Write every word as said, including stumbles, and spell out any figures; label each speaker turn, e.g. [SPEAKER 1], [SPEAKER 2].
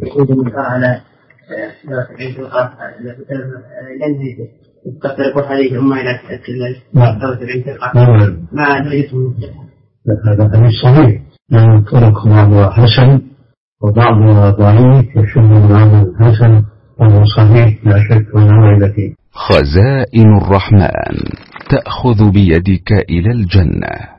[SPEAKER 1] يقول المرأة على سبعين فرقة لأنه تقترب حديث أمه إلى سبعين فرقة ما نجده.
[SPEAKER 2] هذا حديث صحيح لأن طرق بعضها حسن وبعضها ضعيف يشم العمل حسن وهو صحيح لا شك أنه فيه.
[SPEAKER 3] خزائن الرحمن تأخذ بيدك إلى الجنة.